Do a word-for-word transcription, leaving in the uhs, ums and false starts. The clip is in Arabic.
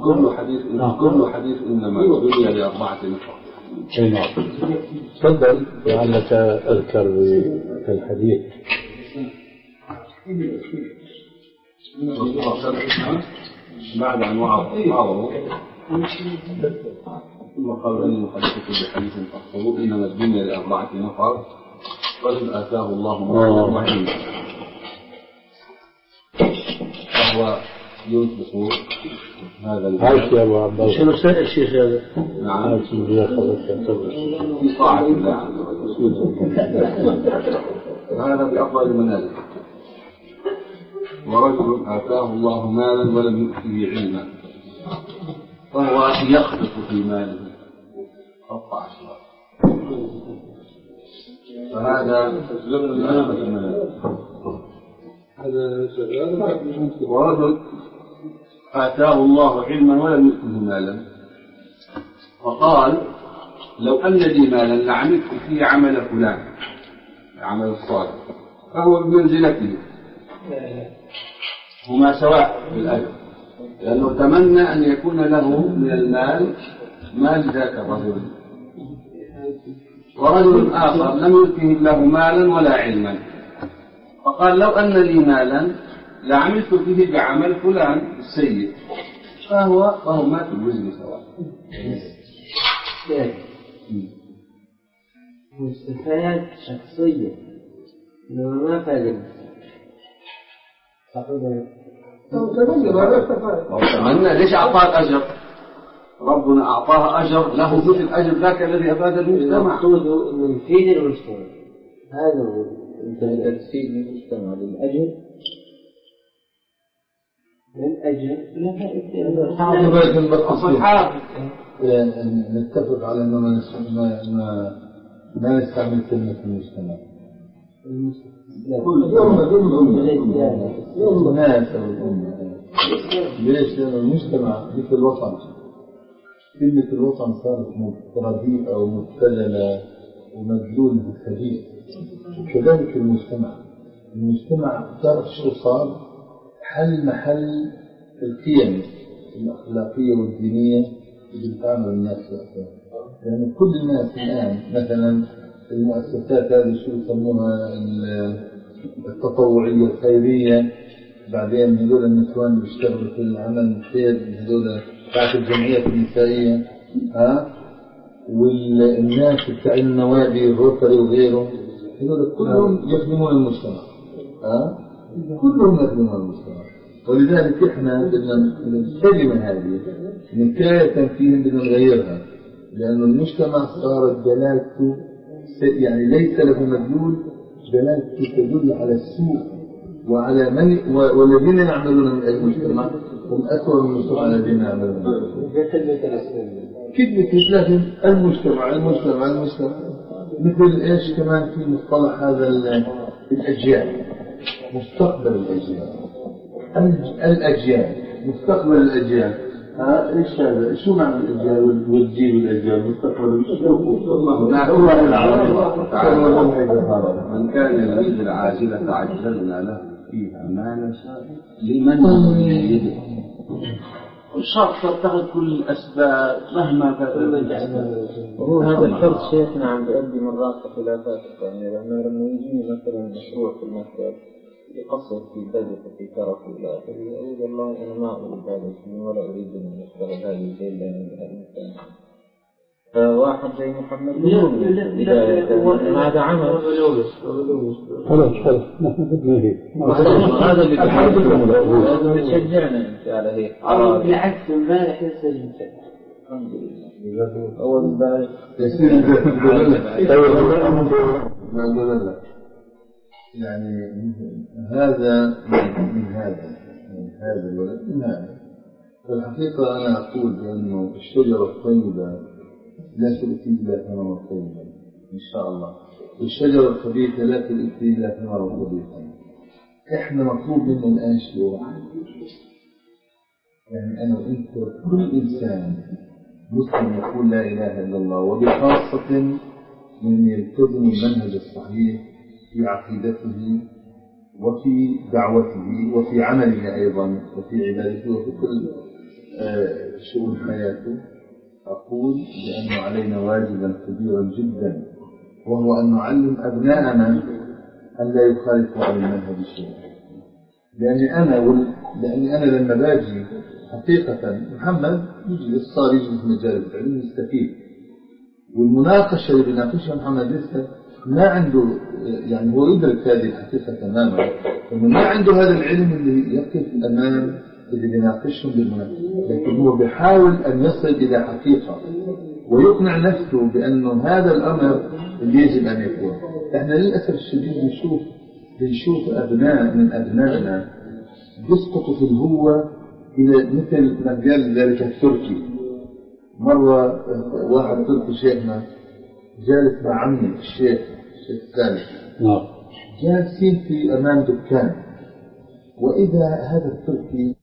كل حديث كل حديث إنما بني لأربعة نفر. نعم. تفضل لعلك أذكر بالحديث. بعد أن وعظوا ثم قالوا أن يحدثكم بحديث تحفظوا إنما الدنيا لأربعة نفر رجل آتاه الله مالا وعلما فهو ينفق هذا المال. يا أبو عبد الله شنو سأل الشيخ هذا؟ نعم في طاعة الله عز وجل هذا بأفضل المنازل. ورجل آتاه الله مالا ولم يؤته علما فهو يخبط في ماله قطع أشرار فهذا بأفضل المنازل. ورجل آتاه الله علما ولم يؤته مالا فقال لو أن لي مالا لعملت فيه عمل فلان العمل الصالح فهو بمنزلته هما سواء في الأجر لأنه تمنى أن يكون له من المال مال ذاك الرجل. ورجل آخر لم يؤته له مالا ولا علما فقال لو أن لي مالا لعملت فيه بعمل فلان السيء فهو فهما في الوزن سواء. مستفاد شخصية إنه ما فعل تمنى ليش أعطاه أجر؟ ربنا أعطاه أجر له مثل أجر ذاك الذي أفاد المجتمع. مقصوده إنه يفيد المجتمع هذا هو تفسير المجتمع للأجر للأجر لا نتفق على أنه ما ما نستعمل كلمة المجتمع. كل الناس أو الأمة. ليش؟ لأن المجتمع مثل الوطن. كلمة الوطن صارت متردية أو مبتذلة ومدلول بالخبيث. كذلك المجتمع. المجتمع صار شو صار؟ حل محل القيم الأخلاقية والدينية اللي بتعامل الناس فيها. يعني كل الناس الآن مثلا المؤسسات هذه شو يسموها التطوعية الخيرية بعدين هذول النسوان بيشتغلوا في العمل الخير هذول تاع الجمعيات النسائية ها والناس بتاع النوادي الروتري وغيره هذول كلهم يخدمون المجتمع ها كلهم يخدمون المجتمع. ولذلك احنا بدنا الكلمة هذه نكاية فيهم بدنا نغيرها لأن المجتمع صارت دلالته يعني ليس له مدلول دلالته تدل على السوء وعلى من والذين يعملون من المجتمع هم أسوأ من المجتمع الذين يعملون كلمة لكن المجتمع المجتمع المجتمع مثل إيش كمان في مصطلح هذا الأجيال مستقبل الأجيال الأجيال مستقبل الأجيال ها إيش هذا شو معنى الأجيال والجيل والأجيال مستقبل الله العظيم تعالى من كان يريد العاجلة عجلنا له فيها ما نشاء لمن يريد والشرط تاخذ كل الأسباب مهما كانت. وهو هذا الشرط شيخنا عم بيؤدي مرات خلافات يعني لأنه لما يجي مثلا مشروع في المكتب يقصر في بدء في ترك إلى آخره يقول والله أنا ما أريد هذا الشيء ولا أريد أن أشتغل هذه الشيء لأن هذا الإنسان فواحد زي محمد هذا عمل خلاص خلاص هذا اللي لازم تشجعنا أنت على هيك بالعكس امبارح يسجل الحمد لله أول امبارح يعني هذا من هذا من هذا الولد من هذا. فالحقيقة أنا أقول بأنه الشجرة الطيبة لا تؤتي إلا ثمرا طيبا إن شاء الله والشجرة الخبيثة لا تؤتي إلا ثمرا خبيثا. إحنا مطلوب منا الآن شيء واحد يعني أنا وأنت كل إنسان مسلم يقول لا إله إلا الله وبخاصة من يلتزم المنهج الصحيح في عقيدته وفي دعوته وفي عمله أيضا وفي عبادته وفي كل شؤون حياته أقول بأن علينا واجبا كبيرا جدا، وهو أن نعلم أبناءنا أن لا يخالفوا عن المنهج الشرعي. لأني أنا وال... لأني أنا لما باجي حقيقة محمد يجلس صار يجلس مجال العلم يستفيد، والمناقشة اللي بيناقشها محمد لسه ما عنده، يعني هو يدرك هذه الحقيقة تماما، إنه ما عنده هذا العلم اللي يقف أمام اللي بيناقشهم بالمناقشة، لكن هو بيحاول أن يصل إلى حقيقة ويقنع نفسه بأنه هذا الأمر اللي يجب أن يكون. إحنا للأسف الشديد بنشوف بنشوف أبناء من أبنائنا بيسقطوا في الهوة إلى مثل ما قال ذلك التركي. مرة واحد تركي شيخنا جالس مع عمي الشيخ الشيخ الثاني جالسين في أمام دكان، وإذا هذا التركي